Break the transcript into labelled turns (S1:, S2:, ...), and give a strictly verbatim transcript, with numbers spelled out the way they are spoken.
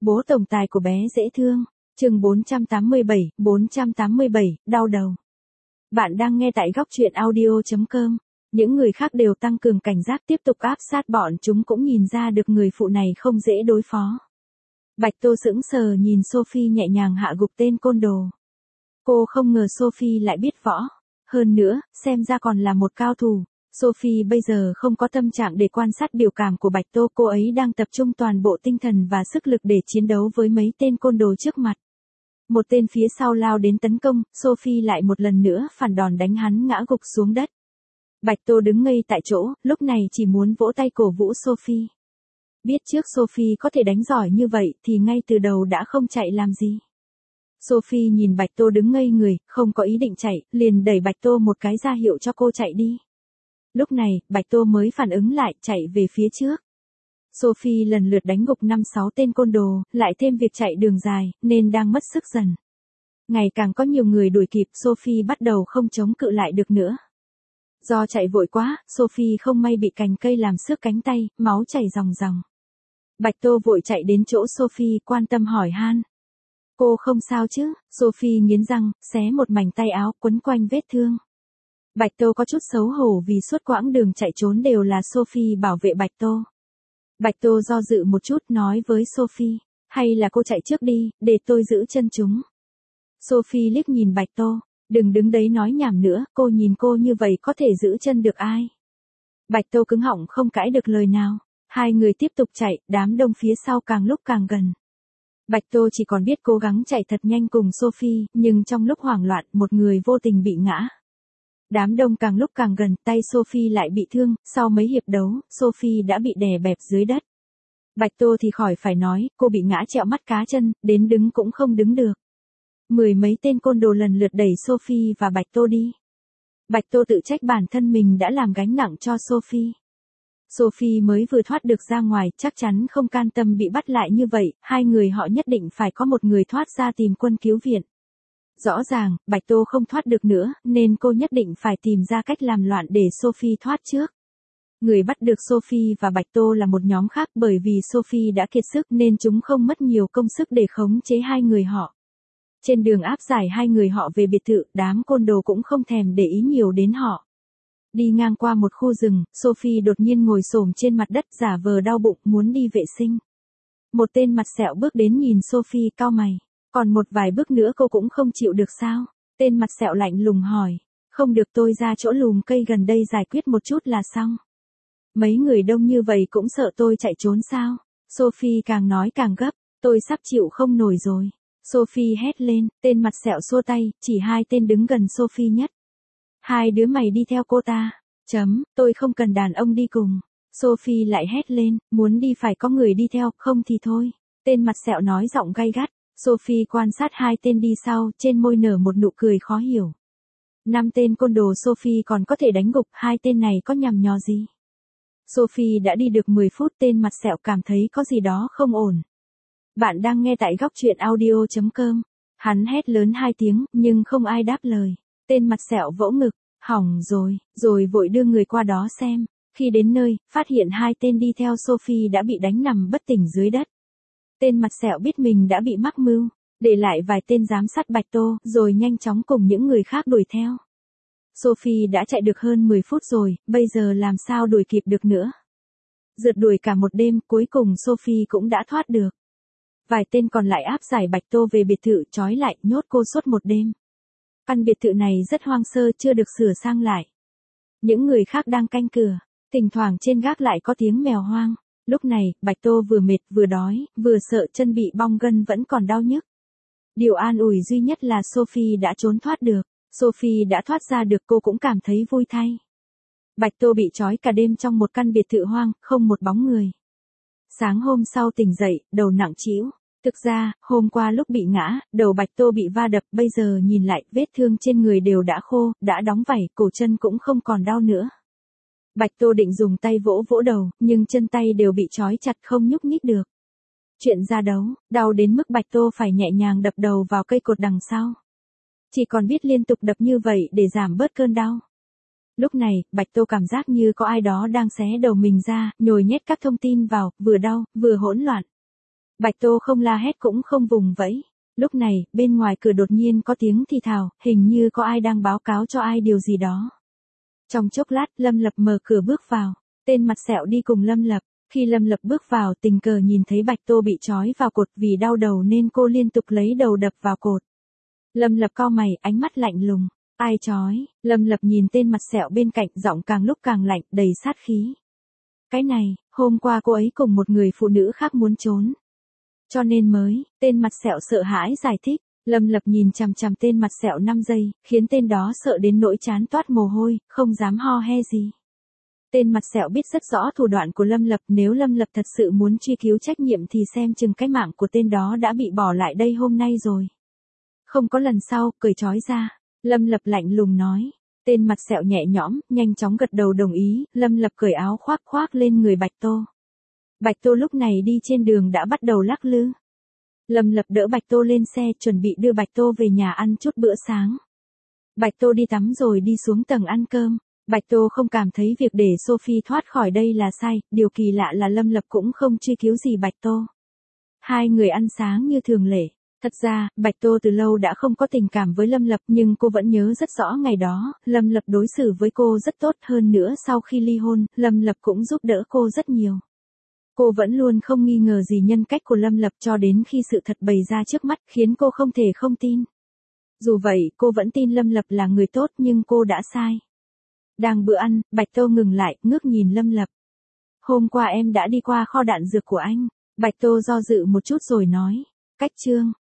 S1: Bố tổng tài của bé dễ thương. Chương bốn trăm tám mươi bảy, bốn trăm tám mươi bảy, đau đầu. Bạn đang nghe tại góc truyện audio chấm com. Những người khác đều tăng cường cảnh giác tiếp tục áp sát bọn chúng cũng nhìn ra được người phụ này không dễ đối phó. Bạch Tô sững sờ nhìn Sophie nhẹ nhàng hạ gục tên côn đồ. Cô không ngờ Sophie lại biết võ. Hơn nữa, xem ra còn là một cao thủ. Sophie bây giờ không có tâm trạng để quan sát biểu cảm của Bạch Tô, cô ấy đang tập trung toàn bộ tinh thần và sức lực để chiến đấu với mấy tên côn đồ trước mặt. Một tên phía sau lao đến tấn công, Sophie lại một lần nữa phản đòn đánh hắn ngã gục xuống đất. Bạch Tô đứng ngây tại chỗ, lúc này chỉ muốn vỗ tay cổ vũ Sophie. Biết trước Sophie có thể đánh giỏi như vậy thì ngay từ đầu đã không chạy làm gì. Sophie nhìn Bạch Tô đứng ngây người, không có ý định chạy, liền đẩy Bạch Tô một cái ra hiệu cho cô chạy đi. Lúc này, Bạch Tô mới phản ứng lại, chạy về phía trước. Sophie lần lượt đánh gục năm sáu tên côn đồ, lại thêm việc chạy đường dài, nên đang mất sức dần. Ngày càng có nhiều người đuổi kịp, Sophie bắt đầu không chống cự lại được nữa. Do chạy vội quá, Sophie không may bị cành cây làm xước cánh tay, máu chảy ròng ròng. Bạch Tô vội chạy đến chỗ Sophie, quan tâm hỏi han. Cô không sao chứ? Sophie nghiến răng, xé một mảnh tay áo, quấn quanh vết thương. Bạch Tô có chút xấu hổ vì suốt quãng đường chạy trốn đều là Sophie bảo vệ Bạch Tô. Bạch Tô do dự một chút nói với Sophie, hay là cô chạy trước đi, để tôi giữ chân chúng. Sophie liếc nhìn Bạch Tô, đừng đứng đấy nói nhảm nữa, cô nhìn cô như vậy có thể giữ chân được ai. Bạch Tô cứng họng không cãi được lời nào, hai người tiếp tục chạy, đám đông phía sau càng lúc càng gần. Bạch Tô chỉ còn biết cố gắng chạy thật nhanh cùng Sophie, nhưng trong lúc hoảng loạn, một người vô tình bị ngã. Đám đông càng lúc càng gần, tay Sophie lại bị thương, sau mấy hiệp đấu, Sophie đã bị đè bẹp dưới đất. Bạch Tô thì khỏi phải nói, cô bị ngã trẹo mắt cá chân, đến đứng cũng không đứng được. Mười mấy tên côn đồ lần lượt đẩy Sophie và Bạch Tô đi. Bạch Tô tự trách bản thân mình đã làm gánh nặng cho Sophie. Sophie mới vừa thoát được ra ngoài, chắc chắn không can tâm bị bắt lại như vậy, hai người họ nhất định phải có một người thoát ra tìm quân cứu viện. Rõ ràng, Bạch Tô không thoát được nữa, nên cô nhất định phải tìm ra cách làm loạn để Sophie thoát trước. Người bắt được Sophie và Bạch Tô là một nhóm khác, bởi vì Sophie đã kiệt sức nên chúng không mất nhiều công sức để khống chế hai người họ. Trên đường áp giải hai người họ về biệt thự, đám côn đồ cũng không thèm để ý nhiều đến họ. Đi ngang qua một khu rừng, Sophie đột nhiên ngồi xổm trên mặt đất giả vờ đau bụng muốn đi vệ sinh. Một tên mặt sẹo bước đến nhìn Sophie cau mày. Còn một vài bước nữa cô cũng không chịu được sao? Tên mặt sẹo lạnh lùng hỏi. Không được, tôi ra chỗ lùm cây gần đây giải quyết một chút là xong. Mấy người đông như vậy cũng sợ tôi chạy trốn sao? Sophie càng nói càng gấp. Tôi sắp chịu không nổi rồi. Sophie hét lên, tên mặt sẹo xua tay, chỉ hai tên đứng gần Sophie nhất. Hai đứa mày đi theo cô ta. Chấm, tôi không cần đàn ông đi cùng. Sophie lại hét lên, muốn đi phải có người đi theo, không thì thôi. Tên mặt sẹo nói giọng gay gắt. Sophie quan sát hai tên đi sau, trên môi nở một nụ cười khó hiểu. Năm tên côn đồ Sophie còn có thể đánh gục, hai tên này có nhằm nhò gì? Sophie đã đi được mười phút, tên mặt sẹo cảm thấy có gì đó không ổn. Bạn đang nghe tại góc truyện audio chấm com. Hắn hét lớn hai tiếng, nhưng không ai đáp lời. Tên mặt sẹo vỗ ngực, hỏng rồi, rồi vội đưa người qua đó xem. Khi đến nơi, phát hiện hai tên đi theo Sophie đã bị đánh nằm bất tỉnh dưới đất. Tên mặt sẹo biết mình đã bị mắc mưu, để lại vài tên giám sát Bạch Tô, rồi nhanh chóng cùng những người khác đuổi theo. Sophie đã chạy được hơn mười phút rồi, bây giờ làm sao đuổi kịp được nữa. Rượt đuổi cả một đêm, cuối cùng Sophie cũng đã thoát được. Vài tên còn lại áp giải Bạch Tô về biệt thự, trói lại, nhốt cô suốt một đêm. Căn biệt thự này rất hoang sơ, chưa được sửa sang lại. Những người khác đang canh cửa, thỉnh thoảng trên gác lại có tiếng mèo hoang. Lúc này, Bạch Tô vừa mệt, vừa đói, vừa sợ chân bị bong gân vẫn còn đau nhức. Điều an ủi duy nhất là Sophie đã trốn thoát được. Sophie đã thoát ra được, cô cũng cảm thấy vui thay. Bạch Tô bị trói cả đêm trong một căn biệt thự hoang, không một bóng người. Sáng hôm sau tỉnh dậy, đầu nặng trĩu. Thực ra, hôm qua lúc bị ngã, đầu Bạch Tô bị va đập, bây giờ nhìn lại, vết thương trên người đều đã khô, đã đóng vảy, cổ chân cũng không còn đau nữa. Bạch Tô định dùng tay vỗ vỗ đầu, nhưng chân tay đều bị trói chặt không nhúc nhích được. Chuyện ra đấu, đau đến mức Bạch Tô phải nhẹ nhàng đập đầu vào cây cột đằng sau. Chỉ còn biết liên tục đập như vậy để giảm bớt cơn đau. Lúc này, Bạch Tô cảm giác như có ai đó đang xé đầu mình ra, nhồi nhét các thông tin vào, vừa đau, vừa hỗn loạn. Bạch Tô không la hét cũng không vùng vẫy. Lúc này, bên ngoài cửa đột nhiên có tiếng thì thào, hình như có ai đang báo cáo cho ai điều gì đó. Trong chốc lát, Lâm Lập mở cửa bước vào. Tên mặt sẹo đi cùng Lâm Lập. Khi Lâm Lập bước vào, tình cờ nhìn thấy Bạch Tô bị trói vào cột, vì đau đầu nên cô liên tục lấy đầu đập vào cột. Lâm Lập cau mày, ánh mắt lạnh lùng. Ai trói? Lâm Lập nhìn tên mặt sẹo bên cạnh, giọng càng lúc càng lạnh, đầy sát khí. Cái này, hôm qua cô ấy cùng một người phụ nữ khác muốn trốn. Cho nên mới, tên mặt sẹo sợ hãi giải thích. Lâm Lập nhìn chằm chằm tên mặt sẹo năm giây, khiến tên đó sợ đến nỗi trán toát mồ hôi, không dám ho he gì. Tên mặt sẹo biết rất rõ thủ đoạn của Lâm Lập, nếu Lâm Lập thật sự muốn truy cứu trách nhiệm thì xem chừng cái mạng của tên đó đã bị bỏ lại đây hôm nay rồi. Không có lần sau, cởi trói ra. Lâm Lập lạnh lùng nói. Tên mặt sẹo nhẹ nhõm, nhanh chóng gật đầu đồng ý. Lâm Lập cởi áo khoác khoác lên người Bạch Tô. Bạch Tô lúc này đi trên đường đã bắt đầu lắc lư. Lâm Lập đỡ Bạch Tô lên xe, chuẩn bị đưa Bạch Tô về nhà ăn chút bữa sáng. Bạch Tô đi tắm rồi đi xuống tầng ăn cơm. Bạch Tô không cảm thấy việc để Sophie thoát khỏi đây là sai, điều kỳ lạ là Lâm Lập cũng không truy cứu gì Bạch Tô. Hai người ăn sáng như thường lệ. Thật ra, Bạch Tô từ lâu đã không có tình cảm với Lâm Lập, nhưng cô vẫn nhớ rất rõ ngày đó, Lâm Lập đối xử với cô rất tốt, hơn nữa sau khi ly hôn, Lâm Lập cũng giúp đỡ cô rất nhiều. Cô vẫn luôn không nghi ngờ gì nhân cách của Lâm Lập cho đến khi sự thật bày ra trước mắt, khiến cô không thể không tin. Dù vậy, cô vẫn tin Lâm Lập là người tốt, nhưng cô đã sai. Đang bữa ăn, Bạch Tô ngừng lại, ngước nhìn Lâm Lập. Hôm qua em đã đi qua kho đạn dược của anh. Bạch Tô do dự một chút rồi nói. Cách Trương,